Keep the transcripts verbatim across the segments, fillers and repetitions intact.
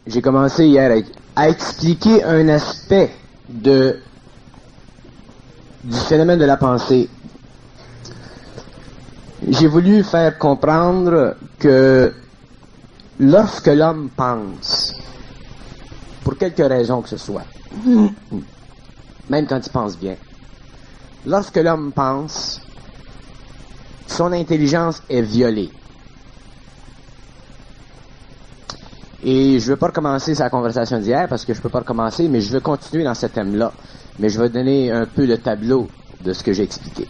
j'ai commencé hier à, à expliquer un aspect de, du phénomène de la pensée. J'ai voulu faire comprendre que lorsque l'homme pense, pour quelque raison que ce soit, même quand il pense bien, lorsque l'homme pense, son intelligence est violée. Et je ne veux pas recommencer sa conversation d'hier parce que je ne peux pas recommencer, mais je veux continuer dans ce thème-là. Mais je vais donner un peu le tableau de ce que j'ai expliqué.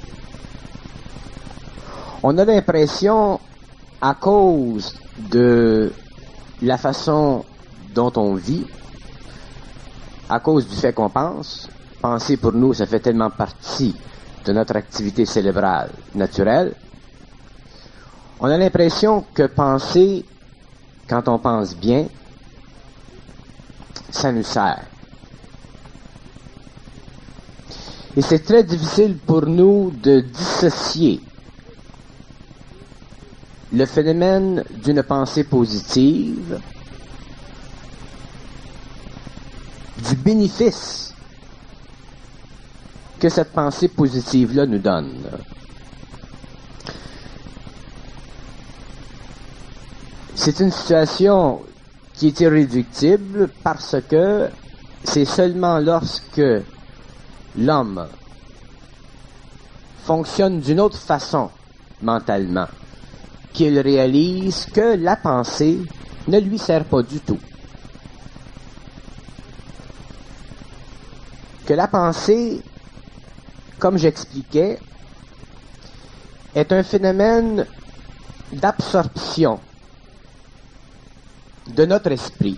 On a l'impression, à cause de la façon dont on vit, à cause du fait qu'on pense, penser pour nous, ça fait tellement partie de notre activité cérébrale naturelle, on a l'impression que penser, quand on pense bien, ça nous sert. Et c'est très difficile pour nous de dissocier le phénomène d'une pensée positive du bénéfice que cette pensée positive-là nous donne. C'est une situation qui est irréductible parce que c'est seulement lorsque l'homme fonctionne d'une autre façon mentalement qu'il réalise que la pensée ne lui sert pas du tout. Que la pensée, comme j'expliquais, est un phénomène d'absorption de notre esprit,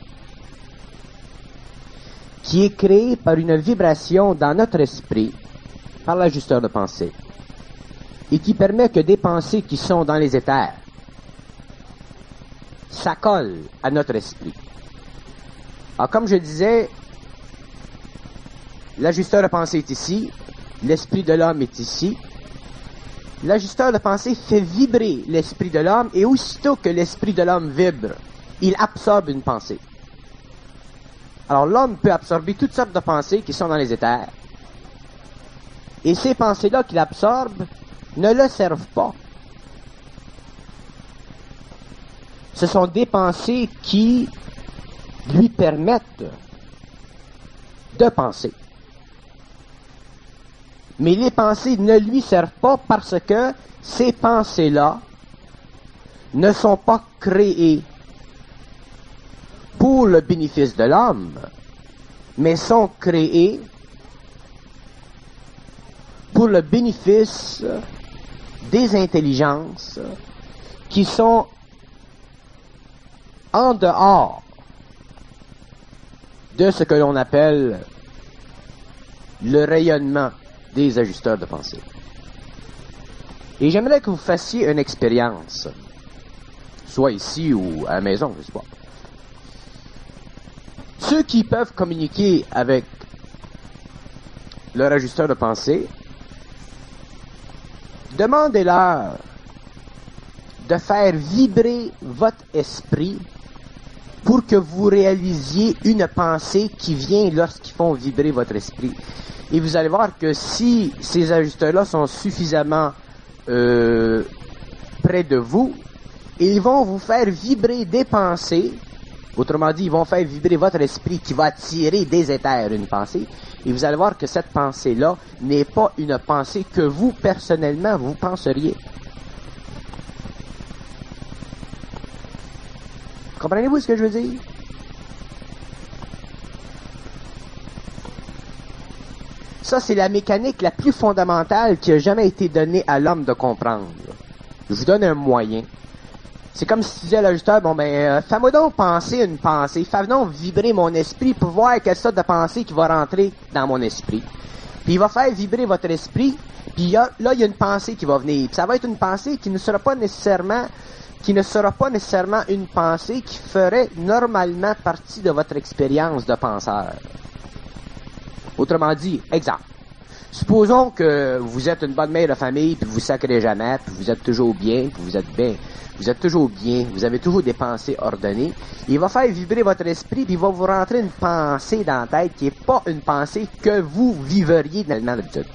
qui est créé par une vibration dans notre esprit, par l'ajusteur de pensée, et qui permet que des pensées qui sont dans les éthers s'accolent à notre esprit. Alors, comme je disais, l'ajusteur de pensée est ici, l'esprit de l'homme est ici. L'ajusteur de pensée fait vibrer l'esprit de l'homme, et aussitôt que l'esprit de l'homme vibre, il absorbe une pensée. Alors l'homme peut absorber toutes sortes de pensées qui sont dans les éthers. Et ces pensées-là qu'il absorbe ne le servent pas. Ce sont des pensées qui lui permettent de penser. Mais les pensées ne lui servent pas parce que ces pensées-là ne sont pas créées pour le bénéfice de l'homme, mais sont créées pour le bénéfice des intelligences qui sont en dehors de ce que l'on appelle le rayonnement des ajusteurs de pensée. Et j'aimerais que vous fassiez une expérience, soit ici ou à la maison, je ne sais pas. Ceux qui peuvent communiquer avec leur ajusteur de pensée, demandez-leur de faire vibrer votre esprit pour que vous réalisiez une pensée qui vient lorsqu'ils font vibrer votre esprit. Et vous allez voir que si ces ajusteurs-là sont suffisamment euh, près de vous, ils vont vous faire vibrer des pensées. Autrement dit, ils vont faire vibrer votre esprit qui va attirer des éthers une pensée. Et vous allez voir que cette pensée-là n'est pas une pensée que vous, personnellement, vous penseriez. Comprenez-vous ce que je veux dire? Ça, c'est la mécanique la plus fondamentale qui a jamais été donnée à l'homme de comprendre. Je vous donne un moyen. C'est comme si tu disais à l'ajusteur, bon ben, euh, fais-moi donc penser une pensée, fais donc vibrer mon esprit pour voir quelle sorte de pensée qui va rentrer dans mon esprit. Puis il va faire vibrer votre esprit, puis là, il y a une pensée qui va venir. Puis ça va être une pensée qui ne sera pas nécessairement, qui ne sera pas nécessairement une pensée qui ferait normalement partie de votre expérience de penseur. Autrement dit, exemple, Supposons que vous êtes une bonne mère de famille, puis vous sacrez jamais, puis vous êtes toujours bien, puis vous êtes bien, vous êtes toujours bien, vous avez toujours des pensées ordonnées. Il va faire vibrer votre esprit, puis il va vous rentrer une pensée dans la tête qui n'est pas une pensée que vous vivriez dans d'habitude.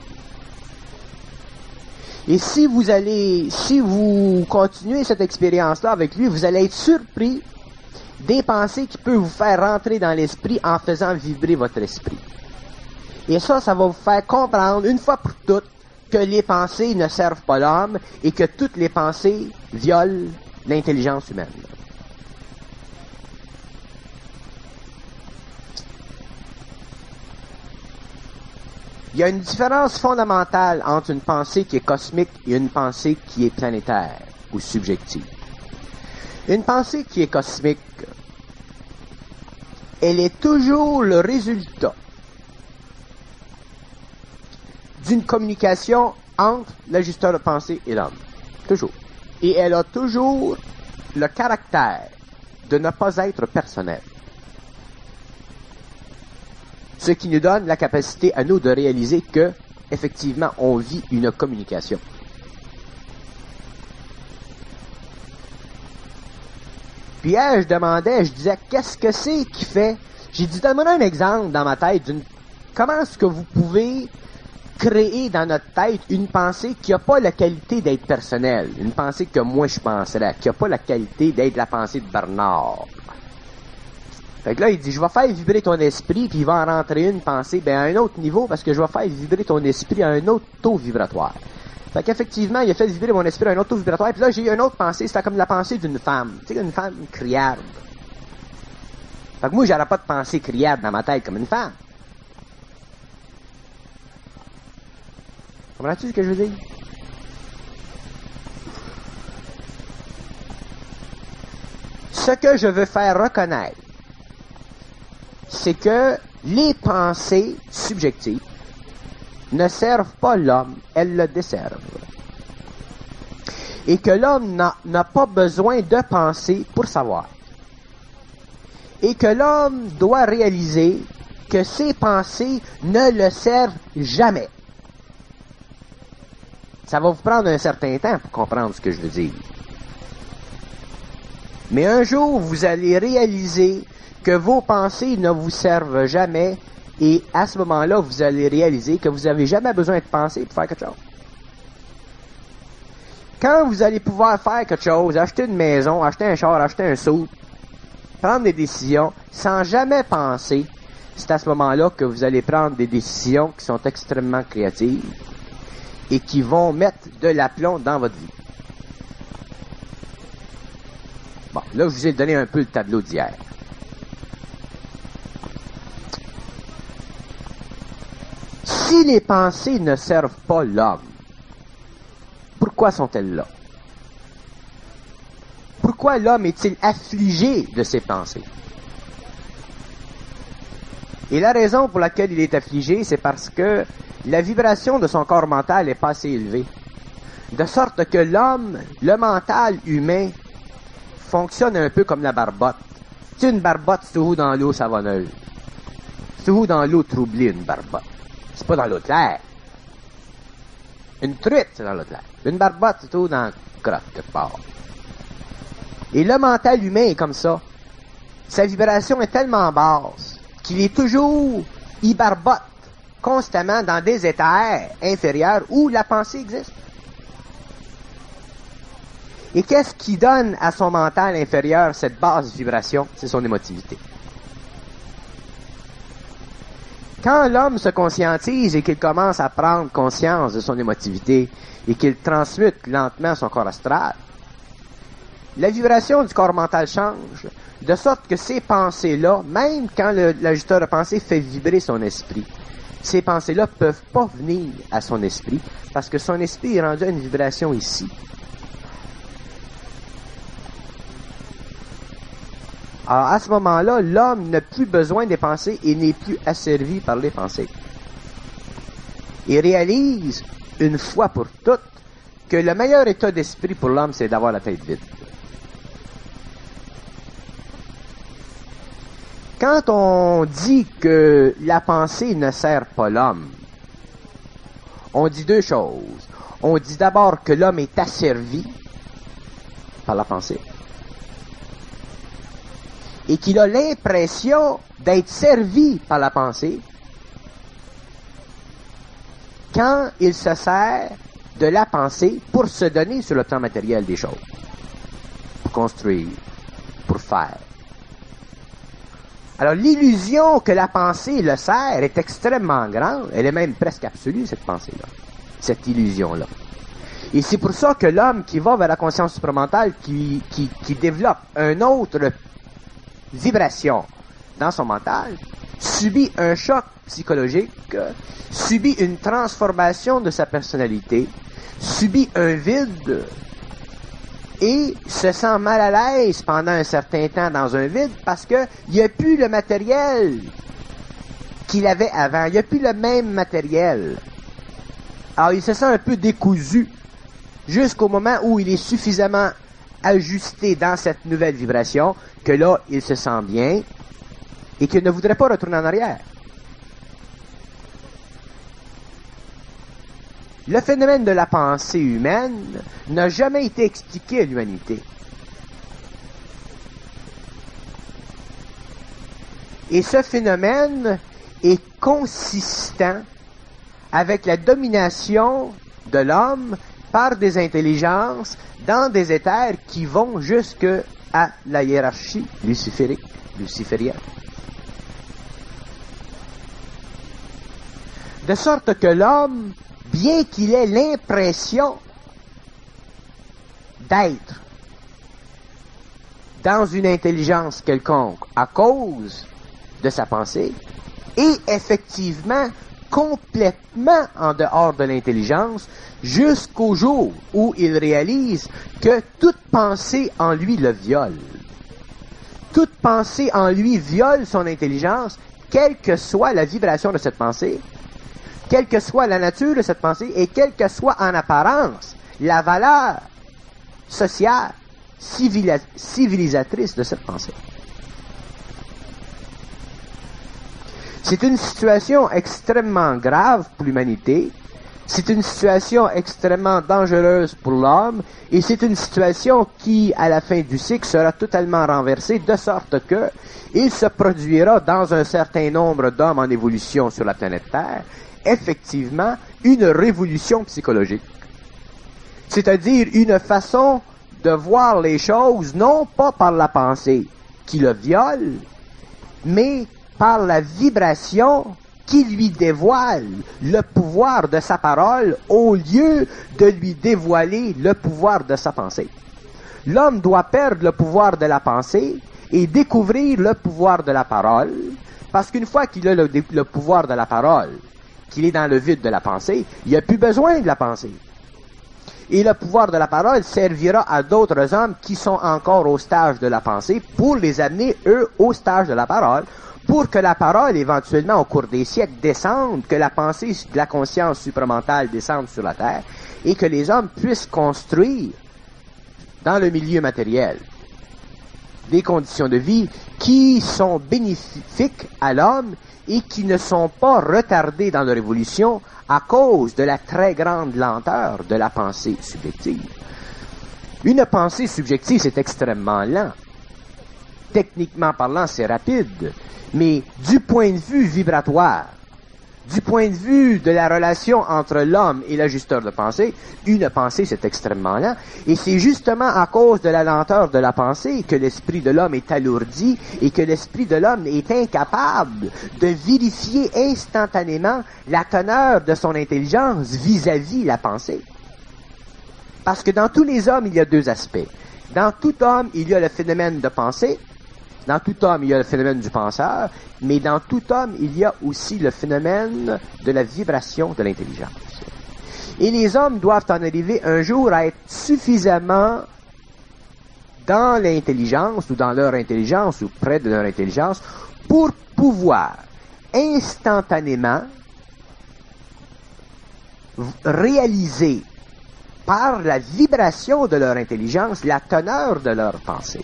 Et si vous allez, si vous continuez cette expérience-là avec lui, vous allez être surpris des pensées qui peuvent vous faire rentrer dans l'esprit en faisant vibrer votre esprit. Et ça, ça va vous faire comprendre une fois pour toutes que les pensées ne servent pas l'homme et que toutes les pensées violent l'intelligence humaine. Il y a une différence fondamentale entre une pensée qui est cosmique et une pensée qui est planétaire ou subjective. Une pensée qui est cosmique, elle est toujours le résultat d'une communication entre l'ajusteur de pensée et l'homme. Toujours. Et elle a toujours le caractère de ne pas être personnelle. Ce qui nous donne la capacité à nous de réaliser que, effectivement, on vit une communication. Puis hier, je demandais, je disais, qu'est-ce que c'est qui fait? J'ai dit, donne-moi un exemple dans ma tête d'une... Comment est-ce que vous pouvez créer dans notre tête une pensée qui n'a pas la qualité d'être personnelle, une pensée que moi je penserais, qui n'a pas la qualité d'être la pensée de Bernard. Fait que là, il dit, je vais faire vibrer ton esprit, puis il va en rentrer une pensée ben, à un autre niveau, parce que je vais faire vibrer ton esprit à un autre taux vibratoire. Fait qu'effectivement, il a fait vibrer mon esprit à un autre taux vibratoire, puis là, j'ai eu une autre pensée, c'était comme la pensée d'une femme. Tu sais, une femme criarde. Fait que moi, j'aurais pas de pensée criarde dans ma tête comme une femme. Comprends-tu ce que je veux dire? Ce que je veux faire reconnaître, c'est que les pensées subjectives ne servent pas l'homme, elles le desservent. Et que l'homme n'a, n'a pas besoin de penser pour savoir. Et que l'homme doit réaliser que ses pensées ne le servent jamais. Ça va vous prendre un certain temps pour comprendre ce que je veux dire. Mais un jour, vous allez réaliser que vos pensées ne vous servent jamais, et à ce moment-là, vous allez réaliser que vous n'avez jamais besoin de penser pour faire quelque chose. Quand vous allez pouvoir faire quelque chose, acheter une maison, acheter un char, acheter un sou, prendre des décisions sans jamais penser, c'est à ce moment-là que vous allez prendre des décisions qui sont extrêmement créatives et qui vont mettre de l'aplomb dans votre vie. Bon, là, je vous ai donné un peu le tableau d'hier. Si les pensées ne servent pas l'homme, pourquoi sont-elles là? Pourquoi l'homme est-il affligé de ses pensées? Et la raison pour laquelle il est affligé, c'est parce que la vibration de son corps mental est pas assez élevée. De sorte que l'homme, le mental humain, fonctionne un peu comme la barbotte. Tu sais, une barbotte, c'est toujours dans l'eau savonneuse. C'est toujours dans l'eau troublée, une barbotte. C'est pas dans l'eau claire. Une truite, c'est dans l'eau claire. Une barbotte, c'est toujours dans la crotte, quelque part. Et le mental humain est comme ça. Sa vibration est tellement basse qu'il est toujours, il barbotte constamment dans des éthers inférieurs où la pensée existe. Et qu'est-ce qui donne à son mental inférieur cette basse vibration? C'est son émotivité. Quand l'homme se conscientise et qu'il commence à prendre conscience de son émotivité et qu'il transmute lentement son corps astral, la vibration du corps mental change, de sorte que ces pensées-là, même quand le, l'ajusteur de pensée fait vibrer son esprit, ces pensées-là ne peuvent pas venir à son esprit parce que son esprit est rendu à une vibration ici. Alors, à ce moment-là, l'homme n'a plus besoin des pensées et n'est plus asservi par les pensées. Il réalise, une fois pour toutes, que le meilleur état d'esprit pour l'homme, c'est d'avoir la tête vide. Quand on dit que la pensée ne sert pas l'homme, on dit deux choses. On dit d'abord que l'homme est asservi par la pensée et qu'il a l'impression d'être servi par la pensée quand il se sert de la pensée pour se donner sur le plan matériel des choses, pour construire, pour faire. Alors l'illusion que la pensée le sert est extrêmement grande, elle est même presque absolue, cette pensée-là, cette illusion-là. Et c'est pour ça que l'homme qui va vers la conscience supramentale, qui, qui, qui développe une autre vibration dans son mental, subit un choc psychologique, subit une transformation de sa personnalité, subit un vide et se sent mal à l'aise pendant un certain temps dans un vide parce qu'il n'y a plus le matériel qu'il avait avant, il n'y a plus le même matériel. Alors il se sent un peu décousu jusqu'au moment où il est suffisamment ajusté dans cette nouvelle vibration que là, il se sent bien et qu'il ne voudrait pas retourner en arrière. Le phénomène de la pensée humaine n'a jamais été expliqué à l'humanité. Et ce phénomène est consistant avec la domination de l'homme par des intelligences dans des éthers qui vont jusque à la hiérarchie luciférique, luciférienne. De sorte que l'homme, bien qu'il ait l'impression d'être dans une intelligence quelconque à cause de sa pensée, est effectivement complètement en dehors de l'intelligence jusqu'au jour où il réalise que toute pensée en lui le viole. Toute pensée en lui viole son intelligence, quelle que soit la vibration de cette pensée, quelle que soit la nature de cette pensée et quelle que soit en apparence la valeur sociale, civila- civilisatrice de cette pensée. C'est une situation extrêmement grave pour l'humanité, c'est une situation extrêmement dangereuse pour l'homme, et c'est une situation qui, à la fin du cycle, sera totalement renversée, de sorte que il se produira dans un certain nombre d'hommes en évolution sur la planète Terre, effectivement, une révolution psychologique. C'est-à-dire une façon de voir les choses, non pas par la pensée qui le viole, mais par la vibration qui lui dévoile le pouvoir de sa parole au lieu de lui dévoiler le pouvoir de sa pensée. L'homme doit perdre le pouvoir de la pensée et découvrir le pouvoir de la parole, parce qu'une fois qu'il a le, le pouvoir de la parole, qu'il est dans le vide de la pensée, il n'y a plus besoin de la pensée. Et le pouvoir de la parole servira à d'autres hommes qui sont encore au stage de la pensée pour les amener, eux, au stage de la parole, pour que la parole, éventuellement, au cours des siècles, descende, que la pensée de la conscience supramentale descende sur la terre, et que les hommes puissent construire dans le milieu matériel des conditions de vie qui sont bénéfiques à l'homme et qui ne sont pas retardées dans leur évolution à cause de la très grande lenteur de la pensée subjective. Une pensée subjective, c'est extrêmement lent. Techniquement parlant, c'est rapide. Mais du point de vue vibratoire, du point de vue de la relation entre l'homme et l'ajusteur de pensée, une pensée, c'est extrêmement lent. Et c'est justement à cause de la lenteur de la pensée que l'esprit de l'homme est alourdi et que l'esprit de l'homme est incapable de vérifier instantanément la teneur de son intelligence vis-à-vis la pensée. Parce que dans tous les hommes, il y a deux aspects. Dans tout homme, il y a le phénomène de pensée. Dans tout homme, il y a le phénomène du penseur, mais dans tout homme, il y a aussi le phénomène de la vibration de l'intelligence. Et les hommes doivent en arriver un jour à être suffisamment dans l'intelligence, ou dans leur intelligence, ou près de leur intelligence, pour pouvoir instantanément réaliser par la vibration de leur intelligence la teneur de leur pensée.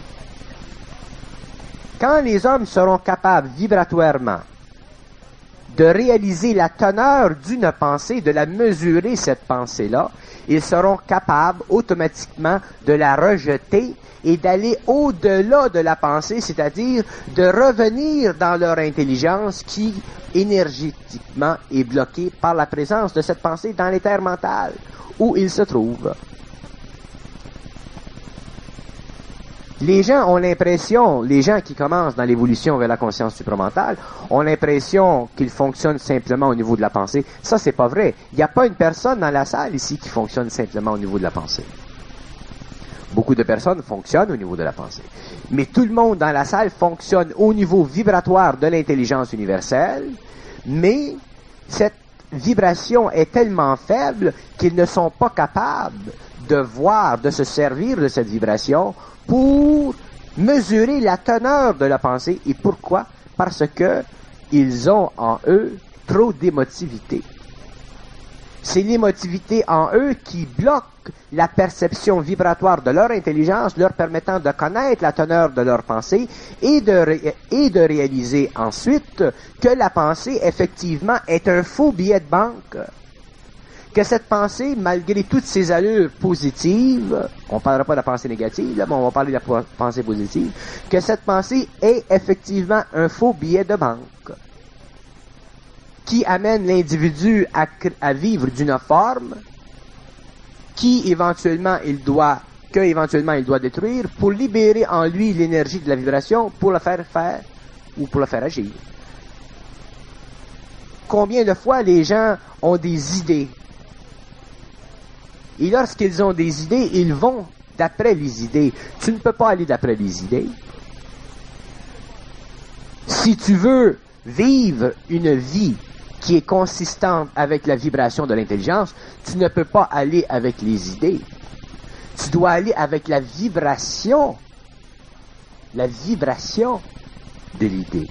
Quand les hommes seront capables vibratoirement de réaliser la teneur d'une pensée, de la mesurer, cette pensée-là, ils seront capables automatiquement de la rejeter et d'aller au-delà de la pensée, c'est-à-dire de revenir dans leur intelligence qui, énergétiquement, est bloquée par la présence de cette pensée dans l'éther mental où ils se trouvent. Les gens ont l'impression, les gens qui commencent dans l'évolution vers la conscience supramentale, ont l'impression qu'ils fonctionnent simplement au niveau de la pensée. Ça, c'est pas vrai. Il n'y a pas une personne dans la salle ici qui fonctionne simplement au niveau de la pensée. Beaucoup de personnes fonctionnent au niveau de la pensée. Mais tout le monde dans la salle fonctionne au niveau vibratoire de l'intelligence universelle, mais cette vibration est tellement faible qu'ils ne sont pas capables de voir, de se servir de cette vibration pour mesurer la teneur de la pensée. Et pourquoi? Parce que ils ont en eux trop d'émotivité. C'est l'émotivité en eux qui bloque la perception vibratoire de leur intelligence, leur permettant de connaître la teneur de leur pensée et de, ré- et de réaliser ensuite que la pensée, effectivement, est un faux billet de banque. Que cette pensée, malgré toutes ses allures positives, on ne parlera pas de la pensée négative, là, mais on va parler de la pensée positive, que cette pensée est effectivement un faux billet de banque qui amène l'individu à, à vivre d'une forme qui éventuellement il doit, que éventuellement il doit détruire pour libérer en lui l'énergie de la vibration pour le faire faire ou pour le faire agir. Combien de fois les gens ont des idées? Et lorsqu'ils ont des idées, ils vont d'après les idées. Tu ne peux pas aller d'après les idées. Si tu veux vivre une vie qui est consistante avec la vibration de l'intelligence, tu ne peux pas aller avec les idées. Tu dois aller avec la vibration, la vibration de l'idée.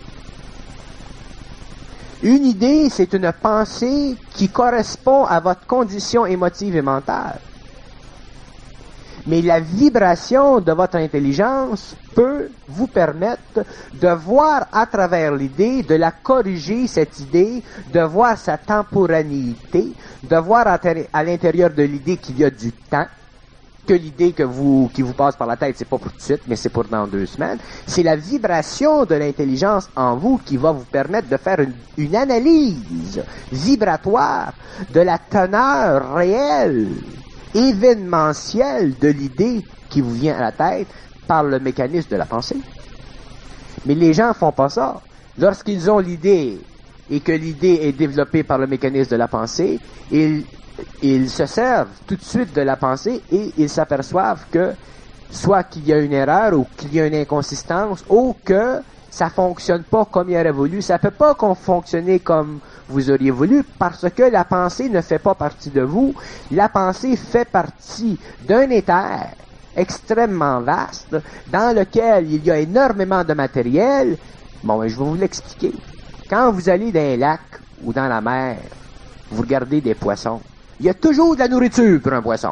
Une idée, c'est une pensée qui correspond à votre condition émotive et mentale. Mais la vibration de votre intelligence peut vous permettre de voir à travers l'idée, de la corriger, cette idée, de voir sa temporalité, de voir à l'intérieur de l'idée qu'il y a du temps, que l'idée que vous, qui vous passe par la tête, c'est pas pour tout de suite, mais c'est pour dans deux semaines. C'est la vibration de l'intelligence en vous qui va vous permettre de faire une, une analyse vibratoire de la teneur réelle, événementielle de l'idée qui vous vient à la tête par le mécanisme de la pensée. Mais les gens font pas ça. Lorsqu'ils ont l'idée et que l'idée est développée par le mécanisme de la pensée, ils Ils se servent tout de suite de la pensée et ils s'aperçoivent que soit qu'il y a une erreur ou qu'il y a une inconsistance ou que ça fonctionne pas comme il aurait voulu. Ça peut pas fonctionner comme vous auriez voulu parce que la pensée ne fait pas partie de vous. La pensée fait partie d'un éther extrêmement vaste dans lequel il y a énormément de matériel. Bon, je vais vous l'expliquer. Quand vous allez dans un lac ou dans la mer, vous regardez des poissons. Il y a toujours de la nourriture pour un poisson.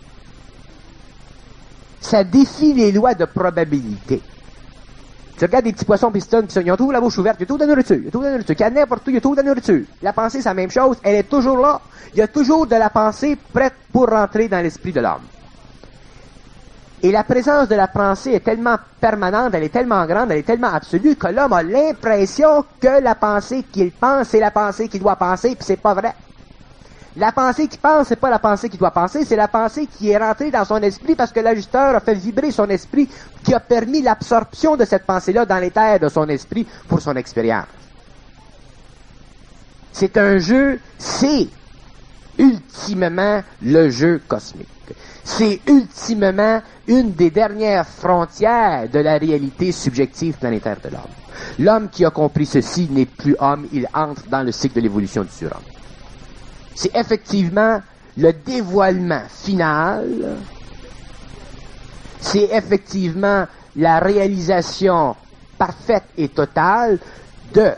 Ça défie les lois de probabilité. Tu regardes des petits poissons pistons, ils ont toujours la bouche ouverte, il y a toujours de la nourriture, il y a toujours de la nourriture. Qu'il y a n'importe où, il y a toujours de la nourriture. La pensée, c'est la même chose, elle est toujours là. Il y a toujours de la pensée prête pour rentrer dans l'esprit de l'homme. Et la présence de la pensée est tellement permanente, elle est tellement grande, elle est tellement absolue que l'homme a l'impression que la pensée qu'il pense, c'est la pensée qu'il doit penser, puis c'est pas vrai. La pensée qui pense, c'est pas la pensée qui doit penser, c'est la pensée qui est rentrée dans son esprit parce que l'ajusteur a fait vibrer son esprit, qui a permis l'absorption de cette pensée-là dans l'éther de son esprit pour son expérience. C'est un jeu, c'est ultimement le jeu cosmique. C'est ultimement une des dernières frontières de la réalité subjective planétaire de l'homme. L'homme qui a compris ceci n'est plus homme, il entre dans le cycle de l'évolution du surhomme. C'est effectivement le dévoilement final, c'est effectivement la réalisation parfaite et totale de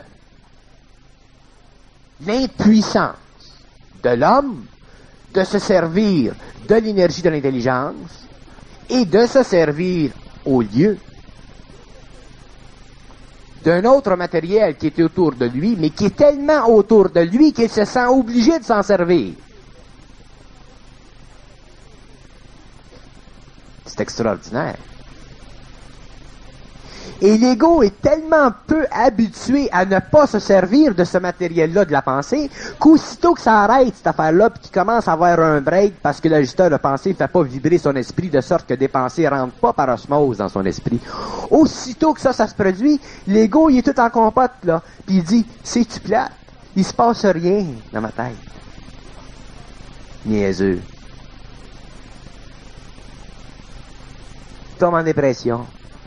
l'impuissance de l'homme de se servir de l'énergie de l'intelligence et de se servir au lieu d'un autre matériel qui est autour de lui, mais qui est tellement autour de lui qu'il se sent obligé de s'en servir. C'est extraordinaire. Et l'ego est tellement peu habitué à ne pas se servir de ce matériel-là de la pensée, qu'aussitôt que ça arrête, cette affaire-là, puis qu'il commence à avoir un break parce que l'ajusteur de pensée ne fait pas vibrer son esprit de sorte que des pensées ne rentrent pas par osmose dans son esprit. Aussitôt que ça, ça se produit, l'ego, il est tout en compote, là, puis il dit, c'est-tu plate? Il se passe rien dans ma tête. Niaiseux. Il tombe en dépression.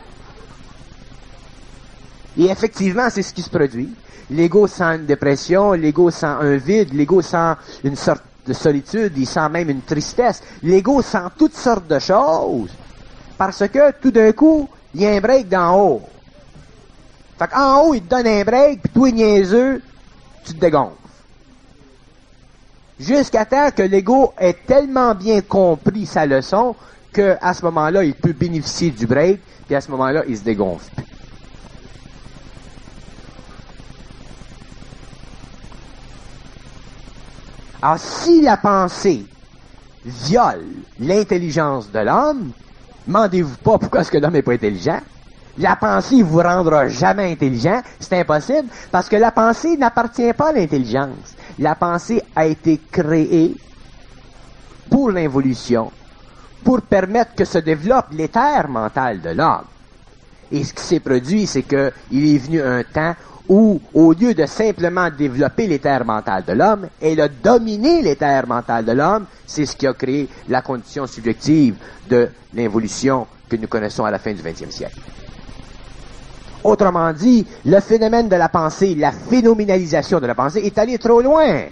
Et effectivement, c'est ce qui se produit. L'ego sent une dépression, l'ego sent un vide, l'ego sent une sorte de solitude, il sent même une tristesse. L'ego sent toutes sortes de choses. Parce que, tout d'un coup, il y a un break d'en haut. Fait qu'en haut, il te donne un break, puis toi, niaiseux, tu te dégonfles. Jusqu'à temps que l'ego ait tellement bien compris sa leçon, qu'à ce moment-là, il peut bénéficier du break, puis à ce moment-là, il se dégonfle. Alors, si la pensée viole l'intelligence de l'homme, demandez-vous pas pourquoi est-ce que l'homme n'est pas intelligent. La pensée ne vous rendra jamais intelligent. C'est impossible, parce que la pensée n'appartient pas à l'intelligence. La pensée a été créée pour l'involution, pour permettre que se développe l'éther mental de l'homme. Et ce qui s'est produit, c'est qu'il est venu un temps où, au lieu de simplement développer l'éther mental de l'homme, elle a dominé l'éther mental de l'homme. C'est ce qui a créé la condition subjective de l'involution que nous connaissons à la fin du vingtième siècle. Autrement dit, le phénomène de la pensée, la phénoménalisation de la pensée est allé trop loin.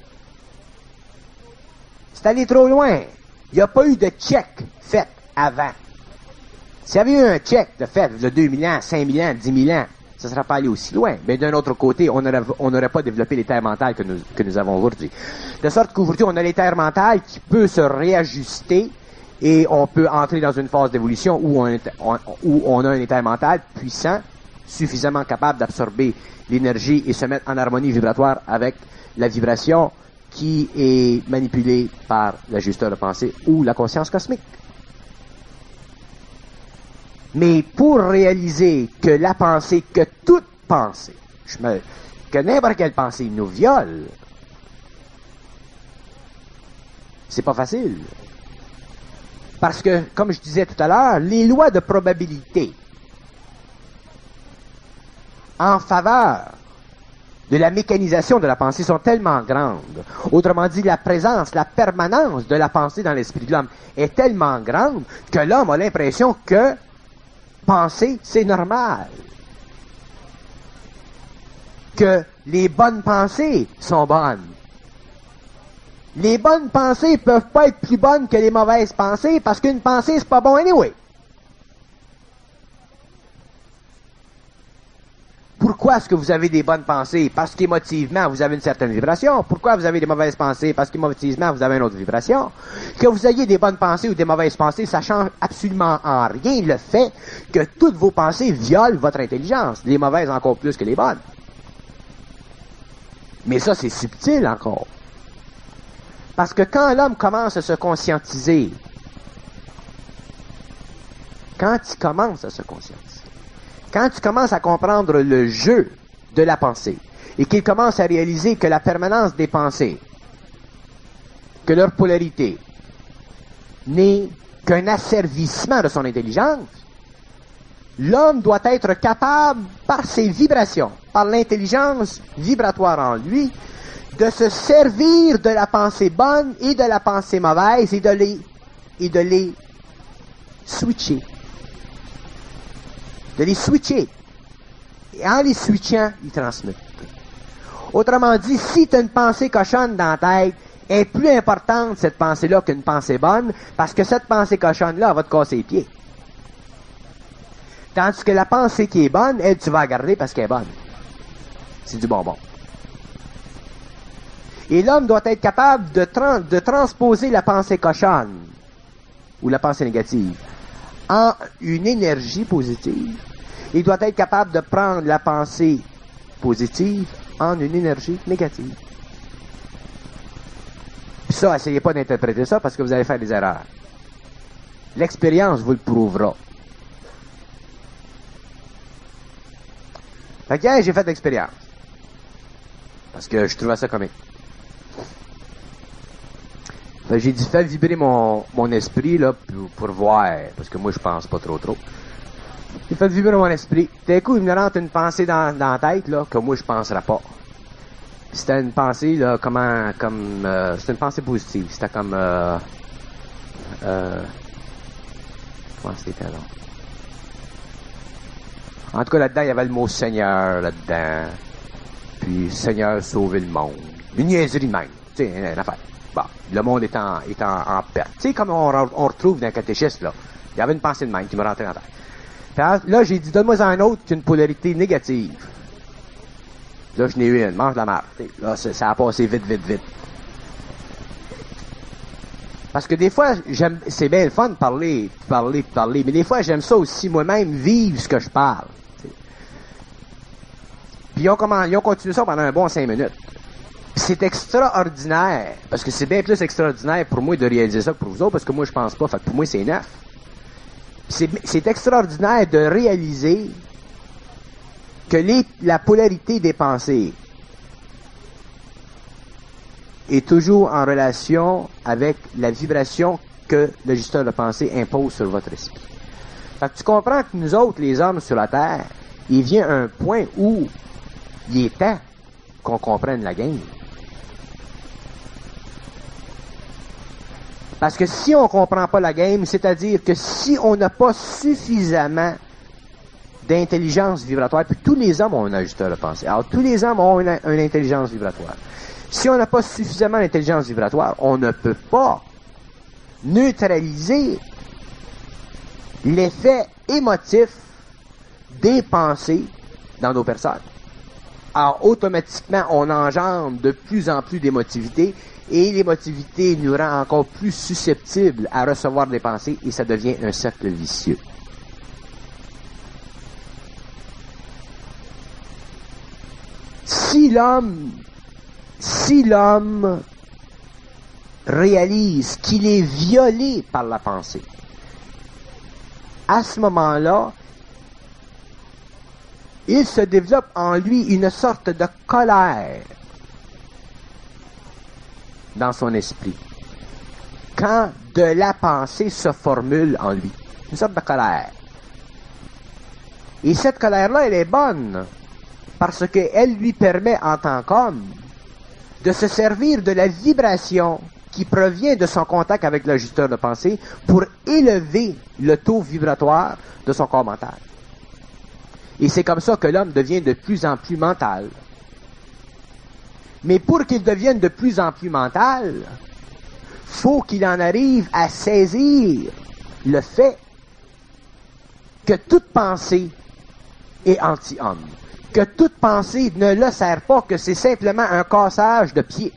C'est allé trop loin. Il n'y a pas eu de check fait avant. S'il y avait eu un check de fait de deux mille ans, cinq mille ans, dix mille ans, ça ne serait pas allé aussi loin. Mais d'un autre côté, on n'aurait on n'aurait pas développé l'éther mental que nous, que nous avons aujourd'hui. De sorte qu'aujourd'hui, on a l'éther mental qui peut se réajuster et on peut entrer dans une phase d'évolution où on, on, où on a un éther mental puissant, suffisamment capable d'absorber l'énergie et se mettre en harmonie vibratoire avec la vibration qui est manipulée par l'ajusteur de pensée ou la conscience cosmique. Mais pour réaliser que la pensée, que toute pensée, je me, que n'importe quelle pensée nous viole, c'est pas facile. Parce que, comme je disais tout à l'heure, les lois de probabilité en faveur de la mécanisation de la pensée sont tellement grandes. Autrement dit, la présence, la permanence de la pensée dans l'esprit de l'homme est tellement grande que l'homme a l'impression que penser, c'est normal. Que les bonnes pensées sont bonnes. Les bonnes pensées peuvent pas être plus bonnes que les mauvaises pensées parce qu'une pensée, c'est pas bon anyway. Pourquoi est-ce que vous avez des bonnes pensées? Parce qu'émotivement, vous avez une certaine vibration. Pourquoi vous avez des mauvaises pensées? Parce qu'émotivement, vous avez une autre vibration. Que vous ayez des bonnes pensées ou des mauvaises pensées, ça change absolument en rien le fait que toutes vos pensées violent votre intelligence. Les mauvaises encore plus que les bonnes. Mais ça, c'est subtil encore. Parce que quand l'homme commence à se conscientiser, quand il commence à se conscientiser, quand tu commences à comprendre le jeu de la pensée et qu'il commence à réaliser que la permanence des pensées, que leur polarité n'est qu'un asservissement de son intelligence, l'homme doit être capable, par ses vibrations, par l'intelligence vibratoire en lui, de se servir de la pensée bonne et de la pensée mauvaise et de les, et de les switcher. De les switcher. Et en les switchant, ils transmettent. Autrement dit, si tu as une pensée cochonne dans la tête, elle est plus importante, cette pensée-là, qu'une pensée bonne, parce que cette pensée cochonne-là, elle va te casser les pieds. Tandis que la pensée qui est bonne, elle, tu vas la garder parce qu'elle est bonne. C'est du bonbon. Et l'homme doit être capable de, trans- de transposer la pensée cochonne, ou la pensée négative, en une énergie positive, Il doit être capable de prendre la pensée positive en une énergie négative. Puis ça, essayez pas d'interpréter ça parce que vous allez faire des erreurs. L'expérience vous le prouvera. Fait que hier, j'ai fait l'expérience. Parce que je trouvais ça comique. Fait que j'ai dit, fais vibrer mon, mon esprit, là, pour, pour voir. Parce que moi, je pense pas trop trop. J'ai fait vibrer mon esprit. D'un coup, il me rentre une pensée dans, dans la tête, là, que moi, je penserais pas. Puis c'était une pensée, là, comment, comme, euh, c'était une pensée positive. C'était comme, euh, euh, comment c'était, là? En tout cas, là-dedans, il y avait le mot Seigneur, là-dedans. Puis, Seigneur, sauver le monde. Une niaiserie de même. Tu sais, une affaire. Bon, le monde est en, est en, en perte. Tu sais, comme on, on retrouve dans le catéchisme, là. Il y avait une pensée de même qui me rentrait dans la tête. Puis là, j'ai dit, donne-moi un autre qui a une polarité négative. Là, je n'ai eu une. Mange la marde. Là, ça, ça a passé vite, vite, vite. Parce que des fois, j'aime, c'est bien le fun de parler, de parler, de parler, mais des fois, j'aime ça aussi moi-même vivre ce que je parle. T'sais. Puis ils ont, comment, ils ont continué ça pendant un bon cinq minutes. Puis c'est extraordinaire, parce que c'est bien plus extraordinaire pour moi de réaliser ça que pour vous autres, parce que moi, je pense pas. Fait que pour moi, c'est neuf. C'est, c'est extraordinaire de réaliser que les, la polarité des pensées est toujours en relation avec la vibration que le gesteur de pensée impose sur votre esprit. Fait que tu comprends que nous autres, les hommes sur la Terre, il vient un point où il est temps qu'on comprenne la game. Parce que si on ne comprend pas la game, c'est-à-dire que si on n'a pas suffisamment d'intelligence vibratoire, puis tous les hommes ont un ajusteur de pensée. Alors, tous les hommes ont une, une intelligence vibratoire. Si on n'a pas suffisamment d'intelligence vibratoire, on ne peut pas neutraliser l'effet émotif des pensées dans nos personnes. Alors, automatiquement, on engendre de plus en plus d'émotivité et l'émotivité nous rend encore plus susceptibles à recevoir des pensées et ça devient un cercle vicieux. Si l'homme, si l'homme réalise qu'il est violé par la pensée, à ce moment-là, il se développe en lui une sorte de colère dans son esprit. Quand de la pensée se formule en lui, une sorte de colère. Et cette colère-là, elle est bonne. Parce qu'elle lui permet, en tant qu'homme, de se servir de la vibration qui provient de son contact avec l'ajusteur de pensée pour élever le taux vibratoire de son corps mental. Et c'est comme ça que l'homme devient de plus en plus mental. Mais pour qu'il devienne de plus en plus mental, faut qu'il en arrive à saisir le fait que toute pensée est anti-homme. Que toute pensée ne le sert pas, que c'est simplement un cassage de pied.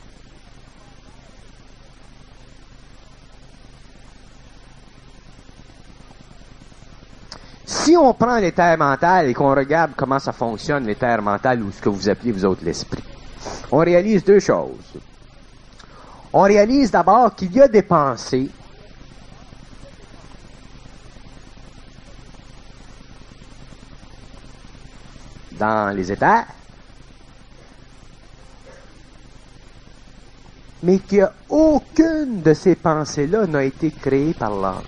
Si on prend les terres mentales et qu'on regarde comment ça fonctionne, les terres mentales, ou ce que vous appelez vous autres l'esprit, on réalise deux choses. On réalise d'abord qu'il y a des pensées dans les éthers, mais qu'il n'y a aucune de ces pensées-là n'a été créée par l'homme.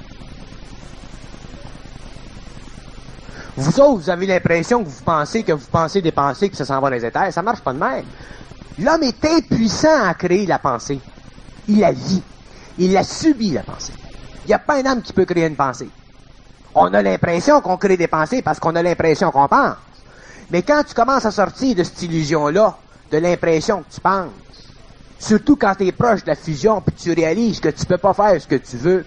Vous autres, vous avez l'impression que vous pensez que vous pensez des pensées que ça s'en va dans les éthers. Ça marche pas de même. L'homme est impuissant à créer la pensée. Il la vit. Il la subit, la pensée. Il n'y a pas un homme qui peut créer une pensée. On a l'impression qu'on crée des pensées parce qu'on a l'impression qu'on pense. Mais quand tu commences à sortir de cette illusion-là, de l'impression que tu penses, surtout quand tu es proche de la fusion, puis tu réalises que tu peux pas faire ce que tu veux,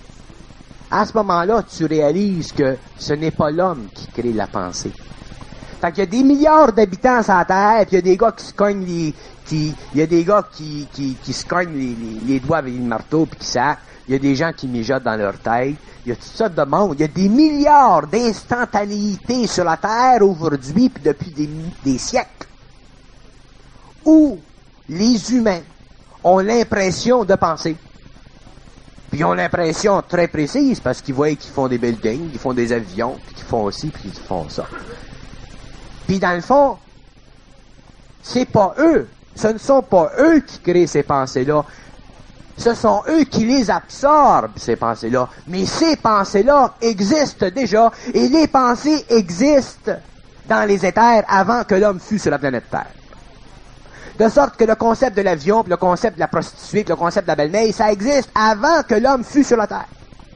à ce moment-là, tu réalises que ce n'est pas l'homme qui crée la pensée. Fait qu'il y a des milliards d'habitants sur la Terre, puis il y a des gars qui se cognent les... qui, il y a des gars qui, qui, qui se cognent les, les, les doigts avec le marteau, puis qui sacent. Il y a des gens qui mijotent dans leur tête. Il y a toutes sortes de monde. Il y a des milliards d'instantanéités sur la Terre aujourd'hui, puis depuis des, des siècles, où les humains ont l'impression de penser. Puis ils ont l'impression très précise, parce qu'ils voient qu'ils font des buildings, qu'ils font des avions, puis qu'ils font aussi, puis qu'ils font ça. Puis dans le fond, c'est pas eux. Ce ne sont pas eux qui créent ces pensées-là. Ce sont eux qui les absorbent, ces pensées-là. Mais ces pensées-là existent déjà, et les pensées existent dans les éthers avant que l'homme fût sur la planète Terre. De sorte que le concept de l'avion, puis le concept de la prostituée, puis le concept de la belle-mère, ça existe avant que l'homme fût sur la Terre.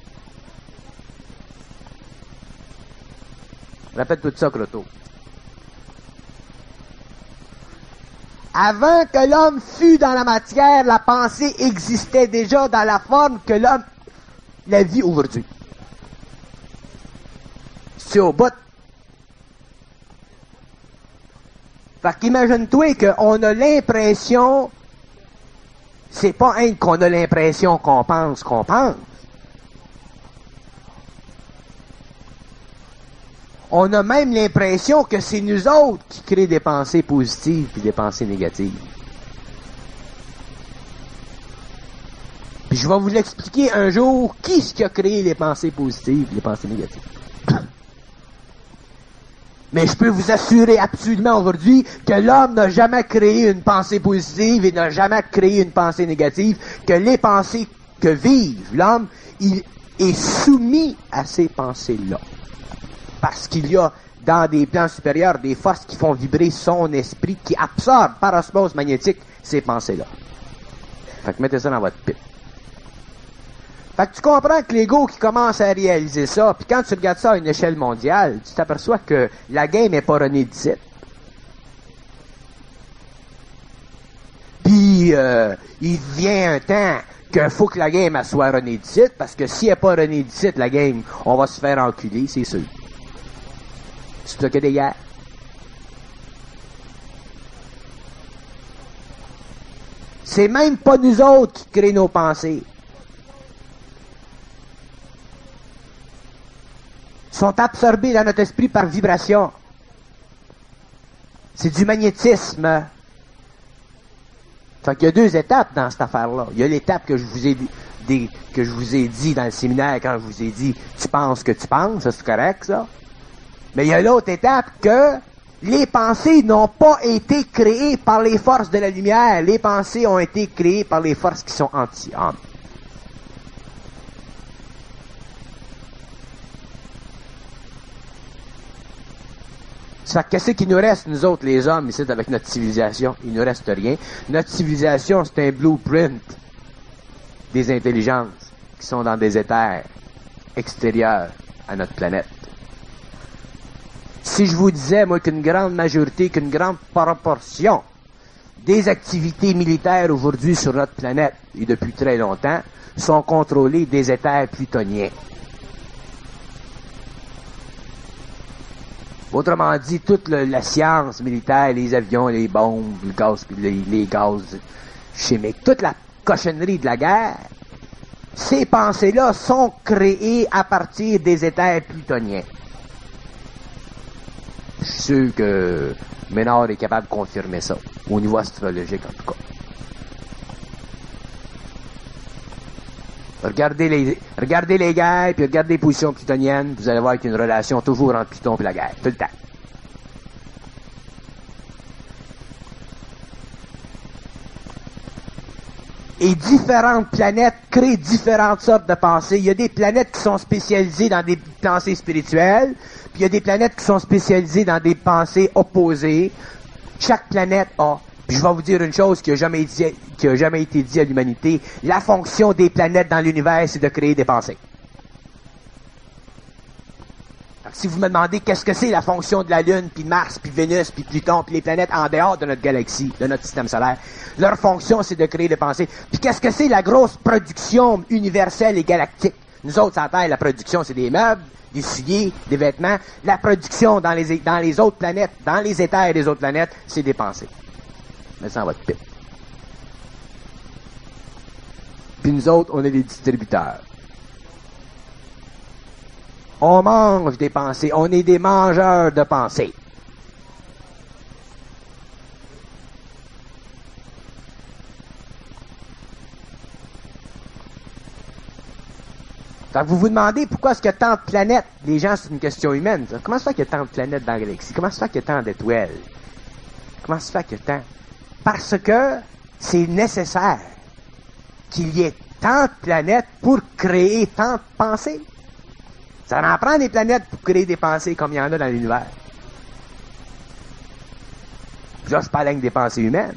Répète tout ça, Croteau. Avant que l'homme fût dans la matière, la pensée existait déjà dans la forme que l'homme la vit aujourd'hui. C'est au bout. Fait qu'imagine-toi qu'on a l'impression, c'est pas un qu'on a l'impression qu'on pense qu'on pense. On a même l'impression que c'est nous autres qui créons des pensées positives et des pensées négatives. Puis je vais vous l'expliquer un jour, qui est-ce qui a créé les pensées positives et les pensées négatives. Mais je peux vous assurer absolument aujourd'hui que l'homme n'a jamais créé une pensée positive et n'a jamais créé une pensée négative, que les pensées que vive l'homme, il est soumis à ces pensées-là. Parce qu'il y a dans des plans supérieurs des forces qui font vibrer son esprit, qui absorbent par osmose magnétique ces pensées-là. Fait que mettez ça dans votre pipe. Fait que tu comprends que l'ego qui commence à réaliser ça, puis quand tu regardes ça à une échelle mondiale, tu t'aperçois que la game n'est pas renée d'ici. Puis euh, il vient un temps qu'il faut que la game elle soit renée d'ici, parce que si elle n'est pas renée d'ici, la game, on va se faire enculer, c'est sûr. C'est ça que des guerres. C'est même pas nous autres qui créons nos pensées. Sont absorbés dans notre esprit par vibration. C'est du magnétisme. Fait qu'il y a deux étapes dans cette affaire-là. Il y a l'étape que je vous ai dit, que je vous ai dit dans le séminaire quand je vous ai dit tu penses que tu penses, ça c'est correct ça. Mais il y a l'autre étape que les pensées n'ont pas été créées par les forces de la lumière. Les pensées ont été créées par les forces qui sont anti-âmes. Ça, qu'est-ce qui nous reste, nous autres, les hommes, ici, avec notre civilisation? Il ne nous reste rien. Notre civilisation, c'est un blueprint des intelligences qui sont dans des éthers extérieurs à notre planète. Si je vous disais, moi, qu'une grande majorité, qu'une grande proportion des activités militaires aujourd'hui sur notre planète, et depuis très longtemps, sont contrôlées des éthers plutoniens. Autrement dit, toute le, la science militaire, les avions, les bombes, le gaz, les, les gaz chimiques, toute la cochonnerie de la guerre, ces pensées-là sont créées à partir des éthers plutoniens. Je suis sûr que Ménard est capable de confirmer ça, au niveau astrologique en tout cas. Regardez les, regardez les guerres, puis regardez les positions plutoniennes, vous allez voir qu'il y a une relation toujours entre Pluton et la guerre, tout le temps. Et différentes planètes créent différentes sortes de pensées. Il y a des planètes qui sont spécialisées dans des pensées spirituelles, puis il y a des planètes qui sont spécialisées dans des pensées opposées. Chaque planète a... Puis je vais vous dire une chose qui a jamais été, qui a jamais été dit à l'humanité. La fonction des planètes dans l'univers, c'est de créer des pensées. Donc, si vous me demandez qu'est-ce que c'est la fonction de la Lune, puis Mars, puis Vénus, puis Pluton, puis les planètes en dehors de notre galaxie, de notre système solaire, leur fonction, c'est de créer des pensées. Puis qu'est-ce que c'est la grosse production universelle et galactique? Nous autres, sur la Terre, la production, c'est des meubles, des souliers, des vêtements. La production dans les, dans les autres planètes, dans les éthers des autres planètes, c'est des pensées. Mais ça en va de pipe. Puis nous autres, on est des distributeurs. On mange des pensées. On est des mangeurs de pensées. Quand vous vous demandez pourquoi est-ce qu'il y a tant de planètes, les gens, c'est une question humaine. Ça. Comment se fait qu'il y a tant de planètes dans la galaxie? Comment se fait qu'il y a tant d'étoiles? Comment se fait qu'il y a tant? Parce que c'est nécessaire qu'il y ait tant de planètes pour créer tant de pensées. Ça en prend des planètes pour créer des pensées comme il y en a dans l'univers. Puis là, je parle avec des pensées humaines.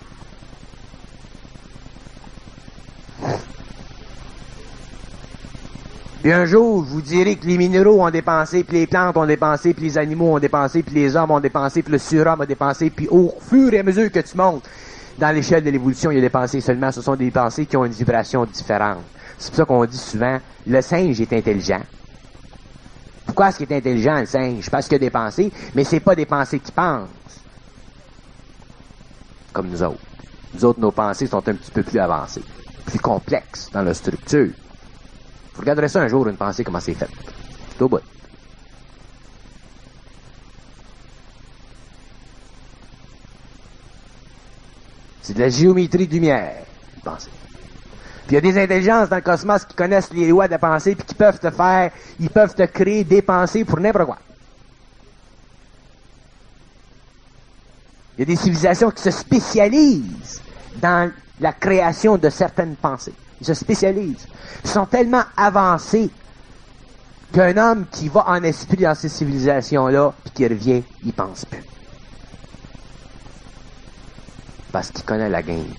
Puis un jour, je vous dirai que les minéraux ont des pensées, puis les plantes ont des pensées, puis les animaux ont des pensées, puis les hommes ont des pensées, puis le surhomme a des pensées, puis au fur et à mesure que tu montes dans l'échelle de l'évolution, il y a des pensées seulement. Ce sont des pensées qui ont une vibration différente. C'est pour ça qu'on dit souvent, le singe est intelligent. Pourquoi est-ce qu'il est intelligent, le singe? Parce qu'il a des pensées, mais c'est pas des pensées qui pensent. Comme nous autres. Nous autres, nos pensées sont un petit peu plus avancées, plus complexes dans leur structure. Vous regarderez ça un jour, une pensée, comment c'est fait. C'est au bout. C'est de la géométrie de lumière, une pensée. Puis il y a des intelligences dans le cosmos qui connaissent les lois de la pensée, puis qui peuvent te faire, ils peuvent te créer des pensées pour n'importe quoi. Il y a des civilisations qui se spécialisent dans la création de certaines pensées. Ils se spécialisent. Ils sont tellement avancés qu'un homme qui va en esprit dans ces civilisations-là, puis qui revient, il pense plus. Parce qu'il connaît la game.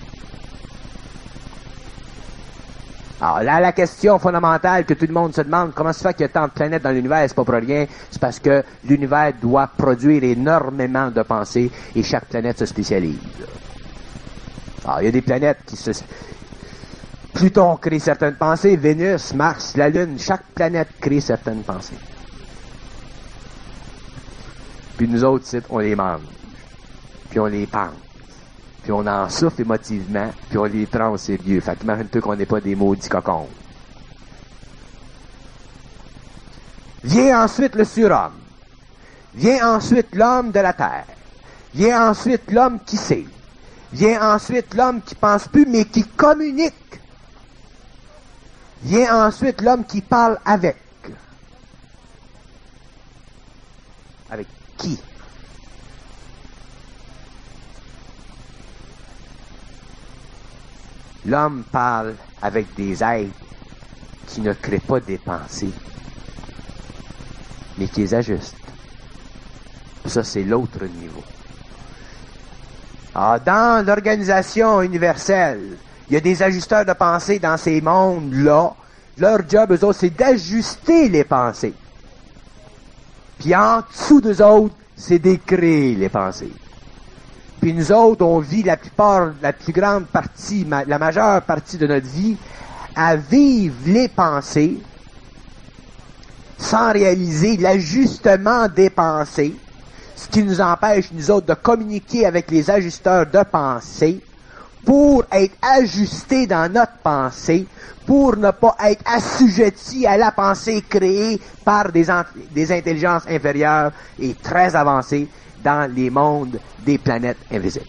Alors là, la question fondamentale que tout le monde se demande, comment se fait qu'il y a tant de planètes dans l'univers, c'est pas pour rien, c'est parce que l'univers doit produire énormément de pensées et chaque planète se spécialise. Alors, il y a des planètes qui se... Pluton crée certaines pensées, Vénus, Mars, la Lune, chaque planète crée certaines pensées. Puis nous autres, on les mange, puis on les pense. Puis on en souffre émotivement, puis on les prend au sérieux. Fait qu'imagine-toi qu'on n'est pas des maudits cocons. Vient ensuite le surhomme. Vient ensuite l'homme de la terre. Vient ensuite l'homme qui sait. Vient ensuite l'homme qui pense plus, mais qui communique. Vient ensuite l'homme qui parle avec. Avec qui? L'homme parle avec des êtres qui ne créent pas des pensées, mais qui les ajustent. Ça, c'est l'autre niveau. Alors, dans l'organisation universelle, il y a des ajusteurs de pensée dans ces mondes-là. Leur job, eux autres, c'est d'ajuster les pensées. Puis en dessous d'eux autres, c'est d'écrire les pensées. Puis nous autres, on vit la plupart, la plus grande partie, ma, la majeure partie de notre vie, à vivre les pensées sans réaliser l'ajustement des pensées, ce qui nous empêche, nous autres, de communiquer avec les ajusteurs de pensée pour être ajustés dans notre pensée, pour ne pas être assujettis à la pensée créée par des, des intelligences inférieures et très avancées dans les mondes des planètes invisibles.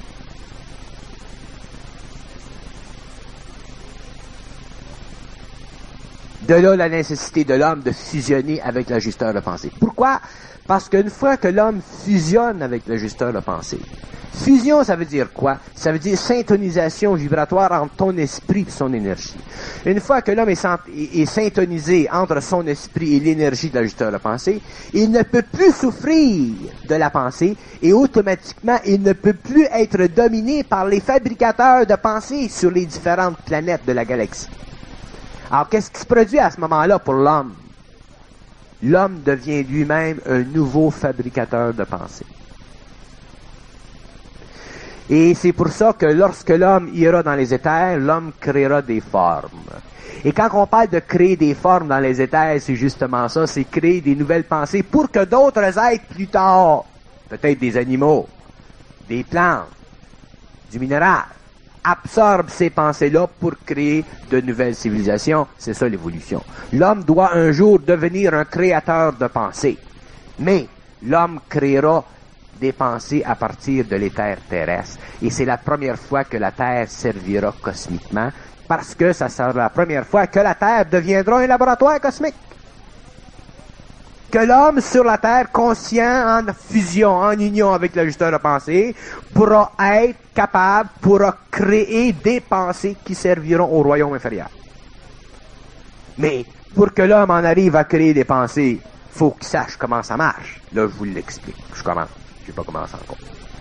De là la nécessité de l'homme de fusionner avec l'ajusteur de pensée. Pourquoi? Parce qu'une fois que l'homme fusionne avec l'ajusteur de pensée, fusion, ça veut dire quoi? Ça veut dire syntonisation vibratoire entre ton esprit et son énergie. Une fois que l'homme est, est, est syntonisé entre son esprit et l'énergie de l'ajusteur de pensée, il ne peut plus souffrir de la pensée et automatiquement, il ne peut plus être dominé par les fabricateurs de pensée sur les différentes planètes de la galaxie. Alors, qu'est-ce qui se produit à ce moment-là pour l'homme? L'homme devient lui-même un nouveau fabricateur de pensée. Et c'est pour ça que lorsque l'homme ira dans les éthers, l'homme créera des formes. Et quand on parle de créer des formes dans les éthers, c'est justement ça, c'est créer des nouvelles pensées pour que d'autres êtres plus tard, peut-être des animaux, des plantes, du minéral, absorbent ces pensées-là pour créer de nouvelles civilisations. C'est ça l'évolution. L'homme doit un jour devenir un créateur de pensées. Mais l'homme créera des pensées à partir de l'éther terrestre. Et c'est la première fois que la Terre servira cosmiquement, parce que ça sera la première fois que la Terre deviendra un laboratoire cosmique. Que l'homme sur la Terre, conscient, en fusion, en union avec l'ajusteur de pensée, pourra être capable, pourra créer des pensées qui serviront au royaume inférieur. Mais pour que l'homme en arrive à créer des pensées, il faut qu'il sache comment ça marche. Là, je vous l'explique. Je commence. Je n'ai pas commencé encore.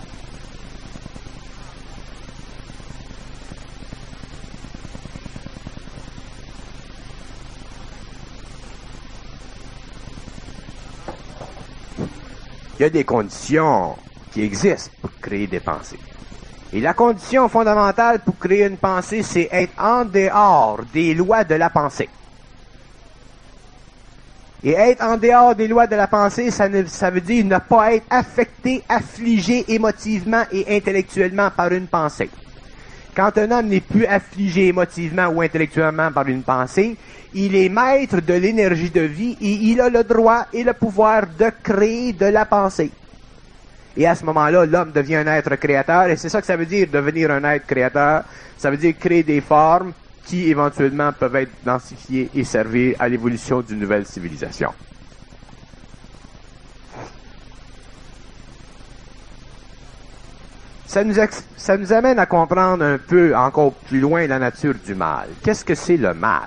Il y a des conditions qui existent pour créer des pensées. Et la condition fondamentale pour créer une pensée, c'est être en dehors des lois de la pensée. Et être en dehors des lois de la pensée, ça, ne, ça veut dire ne pas être affecté, affligé émotivement et intellectuellement par une pensée. Quand un homme n'est plus affligé émotivement ou intellectuellement par une pensée, il est maître de l'énergie de vie et il a le droit et le pouvoir de créer de la pensée. Et à ce moment-là, l'homme devient un être créateur, et c'est ça que ça veut dire, devenir un être créateur. Ça veut dire créer des formes qui, éventuellement, peuvent être densifiées et servir à l'évolution d'une nouvelle civilisation. Ça nous, ça nous amène à comprendre un peu, encore plus loin, la nature du mal. Qu'est-ce que c'est le mal?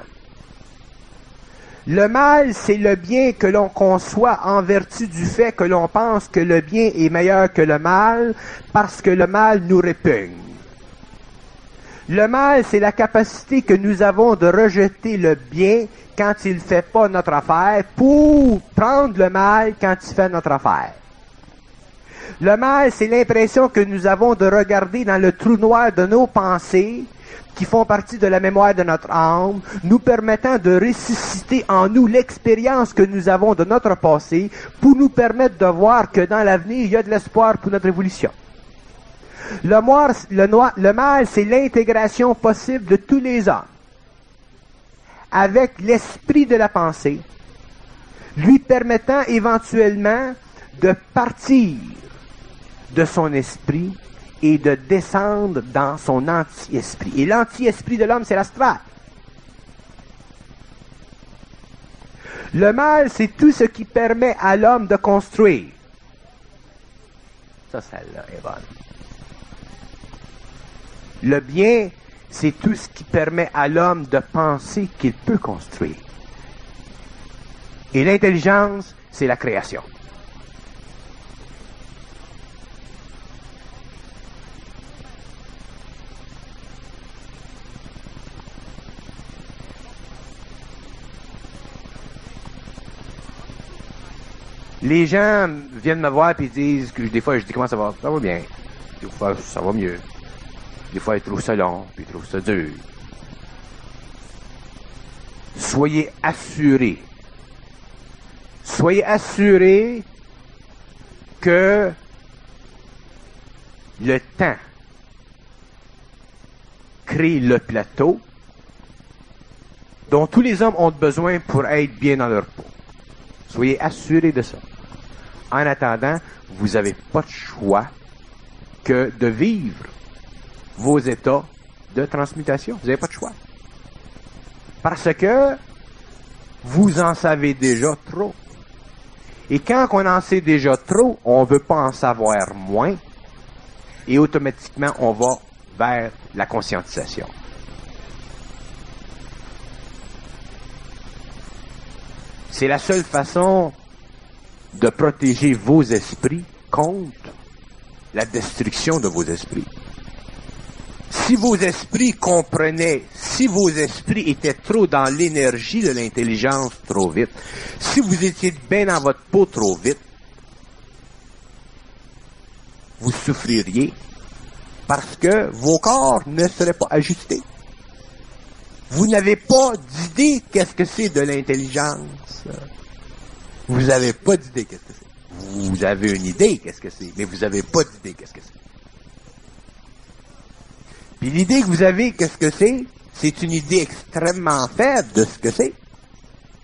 Le mal, c'est le bien que l'on conçoit en vertu du fait que l'on pense que le bien est meilleur que le mal, parce que le mal nous répugne. Le mal, c'est la capacité que nous avons de rejeter le bien quand il ne fait pas notre affaire, pour prendre le mal quand il fait notre affaire. Le mal, c'est l'impression que nous avons de regarder dans le trou noir de nos pensées, qui font partie de la mémoire de notre âme, nous permettant de ressusciter en nous l'expérience que nous avons de notre passé, pour nous permettre de voir que dans l'avenir, il y a de l'espoir pour notre évolution. Le, noir, le, noir, le mal, c'est l'intégration possible de tous les hommes avec l'esprit de la pensée, lui permettant éventuellement de partir de son esprit et de descendre dans son anti-esprit. Et l'anti-esprit de l'homme, c'est l'astral. Le mal, c'est tout ce qui permet à l'homme de construire. Ça, celle-là est bonne. Le bien, c'est tout ce qui permet à l'homme de penser qu'il peut construire. Et l'intelligence, c'est la création. Les gens viennent me voir et disent que des fois je dis comment ça va, ça va bien. Des fois ça va mieux. Des fois ils trouvent ça long, puis ils trouvent ça dur. Soyez assurés. Soyez assurés que le temps crée le plateau dont tous les hommes ont besoin pour être bien dans leur peau. Soyez assurés de ça. En attendant, vous n'avez pas de choix que de vivre vos états de transmutation. Vous n'avez pas de choix. Parce que vous en savez déjà trop. Et quand on en sait déjà trop, on ne veut pas en savoir moins. Et automatiquement, on va vers la conscientisation. C'est la seule façon de protéger vos esprits contre la destruction de vos esprits. Si vos esprits comprenaient, si vos esprits étaient trop dans l'énergie de l'intelligence trop vite, si vous étiez bien dans votre peau trop vite, vous souffririez Parce que vos corps ne seraient pas ajustés. Vous n'avez pas d'idée qu'est-ce que c'est de l'intelligence. Vous n'avez pas d'idée qu'est-ce que c'est. Vous avez une idée qu'est-ce que c'est, mais vous n'avez pas d'idée qu'est-ce que c'est. Puis l'idée que vous avez qu'est-ce que c'est, c'est une idée extrêmement faible de ce que c'est.